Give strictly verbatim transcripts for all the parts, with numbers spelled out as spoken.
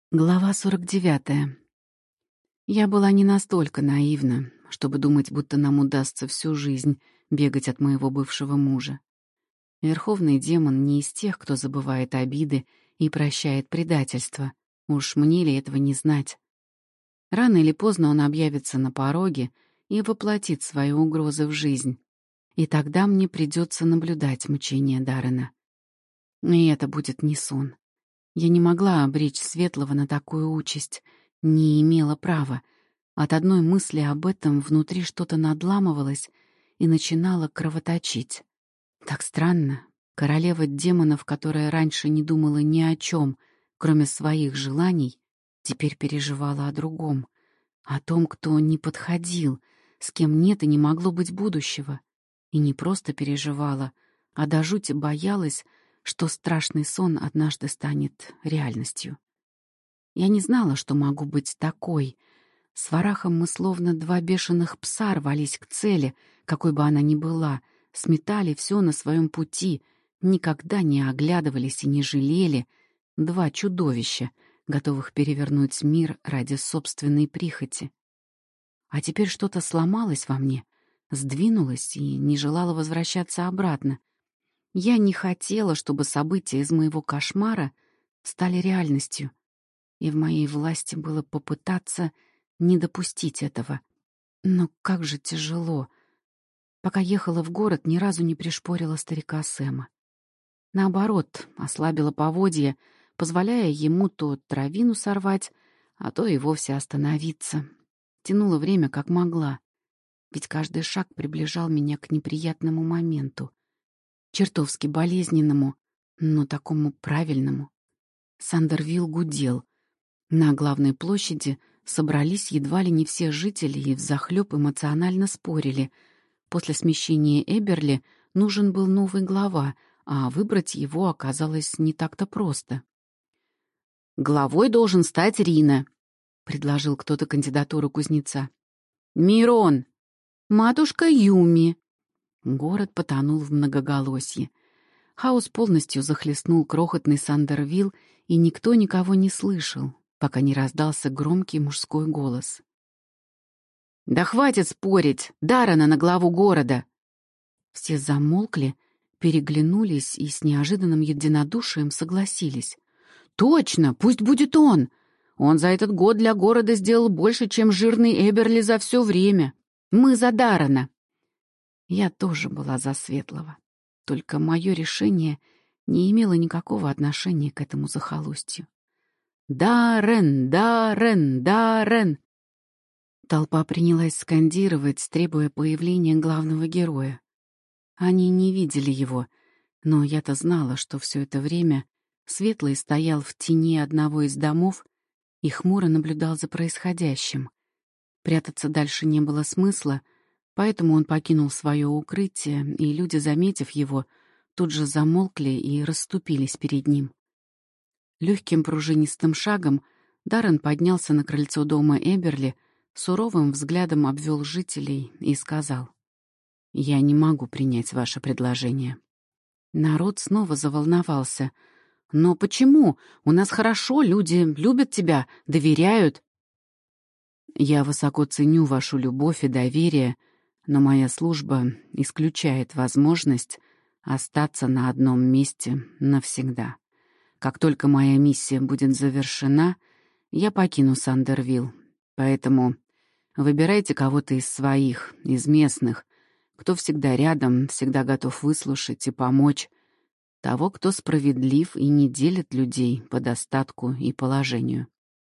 Глава сорок девятая. Я была не настолько наивна, чтобы думать, будто нам удастся всю жизнь бегать от моего бывшего мужа. Верховный демон не из тех, кто забывает обиды и прощает предательство. Уж мне ли этого не знать? Рано или поздно он объявится на пороге и воплотит свои угрозы в жизнь. И тогда мне придется наблюдать мучения Даррена. И это будет не сон. Я не могла обречь Светлого на такую участь, не имела права. От одной мысли об этом внутри что-то надламывалось и начинало кровоточить. Так странно. Королева демонов, которая раньше не думала ни о чем, кроме своих желаний, теперь переживала о другом. О том, кто не подходил, с кем нет и не могло быть будущего. И не просто переживала, а до жути боялась, что страшный сон однажды станет реальностью. Я не знала, что могу быть такой. С Варахом мы словно два бешеных пса рвались к цели, какой бы она ни была, сметали все на своем пути, никогда не оглядывались и не жалели. Два чудовища, готовых перевернуть мир ради собственной прихоти. А теперь что-то сломалось во мне, сдвинулось и не желало возвращаться обратно. Я не хотела, чтобы события из моего кошмара стали реальностью, и в моей власти было попытаться не допустить этого. Но как же тяжело. Пока ехала в город, ни разу не пришпорила старика Сэма. Наоборот, ослабила поводья, позволяя ему то травину сорвать, а то и вовсе остановиться. Тянула время как могла, ведь каждый шаг приближал меня к неприятному моменту. Чертовски болезненному, но такому правильному. Сандервилл гудел. На главной площади собрались едва ли не все жители и взахлёб эмоционально спорили. После смещения Эберли нужен был новый глава, а выбрать его оказалось не так-то просто. «Главой должен стать Рина», — предложил кто-то кандидатуру кузнеца. «Мирон! Матушка Юми!» Город потонул в многоголосье. Хаос полностью захлестнул крохотный Сандервилл, и никто никого не слышал, пока не раздался громкий мужской голос. «Да хватит спорить! Даррена на главу города!» Все замолкли, переглянулись и с неожиданным единодушием согласились. «Точно! Пусть будет он! Он за этот год для города сделал больше, чем жирный Эберли за все время! Мы за Даррена!» Я тоже была за Светлого. Только мое решение не имело никакого отношения к этому захолустью. «Даррен! Даррен! Даррен!» Толпа принялась скандировать, требуя появления главного героя. Они не видели его, но я-то знала, что все это время Светлый стоял в тени одного из домов и хмуро наблюдал за происходящим. Прятаться дальше не было смысла, поэтому он покинул свое укрытие, и люди, заметив его, тут же замолкли и расступились перед ним. Легким пружинистым шагом Даррен поднялся на крыльцо дома Эберли, суровым взглядом обвел жителей и сказал: «Я не могу принять ваше предложение». Народ снова заволновался. «Но почему? У нас хорошо, люди любят тебя, доверяют». «Я высоко ценю вашу любовь и доверие, но моя служба исключает возможность остаться на одном месте навсегда. Как только моя миссия будет завершена, я покину Сандервилл. Поэтому выбирайте кого-то из своих, из местных, кто всегда рядом, всегда готов выслушать и помочь, того, кто справедлив и не делит людей по достатку и положению».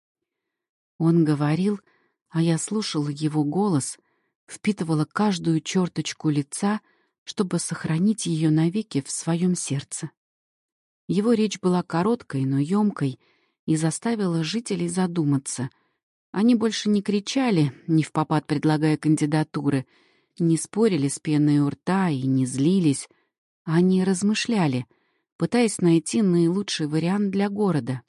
Он говорил, а я слушала его голос, впитывала каждую черточку лица, чтобы сохранить ее навеки в своем сердце. Его речь была короткой, но емкой, и заставила жителей задуматься. Они больше не кричали, не впопад предлагая кандидатуры, не спорили с пеной у рта и не злились. Они размышляли, пытаясь найти наилучший вариант для города.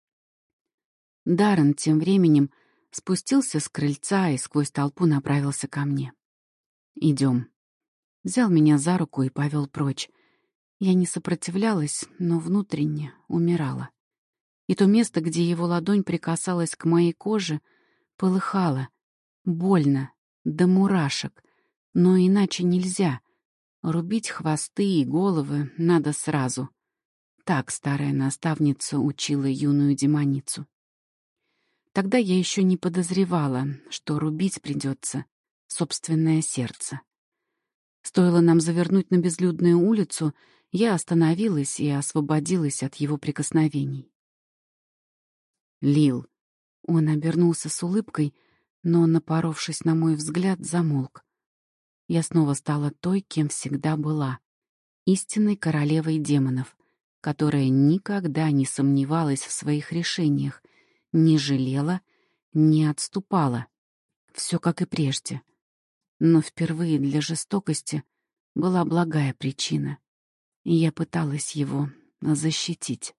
Даррен тем временем спустился с крыльца и сквозь толпу направился ко мне. «Идем». Взял меня за руку и повел прочь. Я не сопротивлялась, но внутренне умирала. и то место, где его ладонь прикасалась к моей коже, полыхало, больно, до мурашек, но иначе нельзя. Рубить хвосты и головы надо сразу. Так старая наставница учила юную демоницу. Тогда я еще не подозревала, что рубить придется собственное сердце. Стоило нам завернуть на безлюдную улицу, я остановилась и освободилась от его прикосновений. «Лил». Он обернулся с улыбкой, но, напоровшись на мой взгляд, замолк. Я снова стала той, кем всегда была, истинной королевой демонов, которая никогда не сомневалась в своих решениях, не жалела, не отступала. Все как и прежде. Но впервые для жестокости была благая причина, и я пыталась его защитить.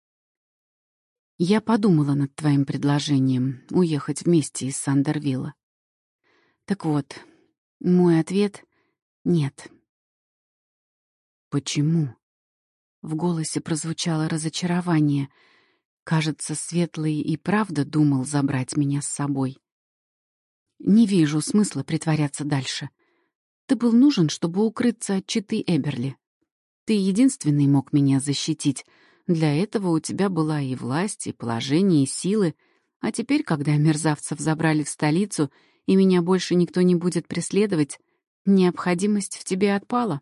Я подумала над твоим предложением уехать вместе из Сандервилла. Так вот, мой ответ — нет. Почему? В голосе прозвучало разочарование. Кажется, Светлый и правда думал забрать меня с собой. Не вижу смысла притворяться дальше. Ты был нужен, чтобы укрыться от четы Эберли. Ты единственный мог меня защитить. Для этого у тебя была и власть, и положение, и силы. А теперь, когда мерзавцев забрали в столицу, и меня больше никто не будет преследовать, необходимость в тебе отпала.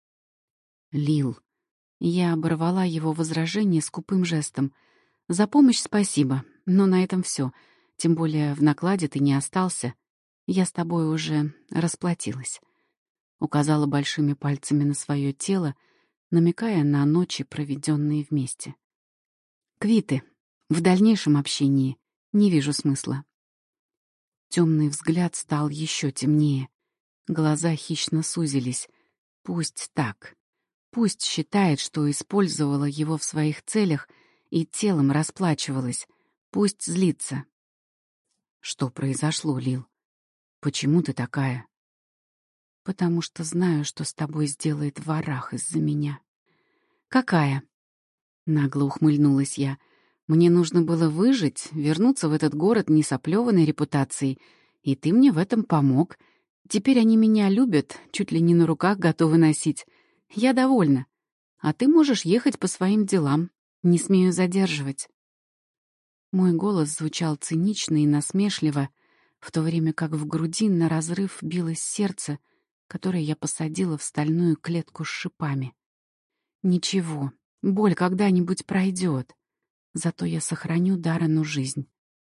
Лил. Я оборвала его возражение скупым жестом. За помощь спасибо, но на этом все. Тем более в накладе ты не остался. Я с тобой уже расплатилась. Указала большими пальцами на свое тело, намекая на ночи, проведенные вместе. Квиты. В дальнейшем общении не вижу смысла. Темный взгляд стал еще темнее. Глаза хищно сузились. Пусть так. Пусть считает, что использовала его в своих целях и телом расплачивалась. Пусть злится. Что произошло, Лил? Почему ты такая? Потому что знаю, что с тобой сделает Варах из-за меня. Какая? Нагло ухмыльнулась я. Мне нужно было выжить, вернуться в этот город несоплеванной репутацией, и ты мне в этом помог. Теперь они меня любят, чуть ли не на руках готовы носить. Я довольна. А ты можешь ехать по своим делам. Не смею задерживать. Мой голос звучал цинично и насмешливо, в то время как в груди наразрыв билось сердце, которое я посадила в стальную клетку с шипами. Ничего, боль когда-нибудь пройдет. Зато я сохраню Даррену жизнь.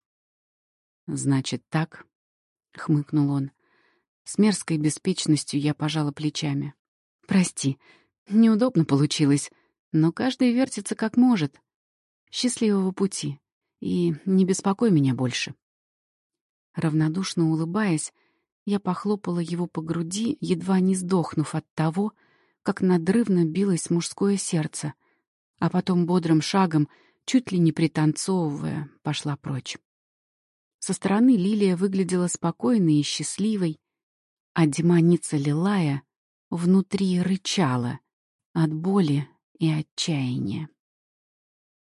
«Значит, так?» — хмыкнул он. С мерзкой беспечностью я пожала плечами. «Прости, неудобно получилось, но каждый вертится как может. Счастливого пути, и не беспокой меня больше». Равнодушно улыбаясь, я похлопала его по груди, едва не сдохнув от того, как надрывно билось мужское сердце, а потом бодрым шагом, чуть ли не пританцовывая, пошла прочь. Со стороны Лилия выглядела спокойной и счастливой, а демоница Лилая внутри рычала от боли и отчаяния.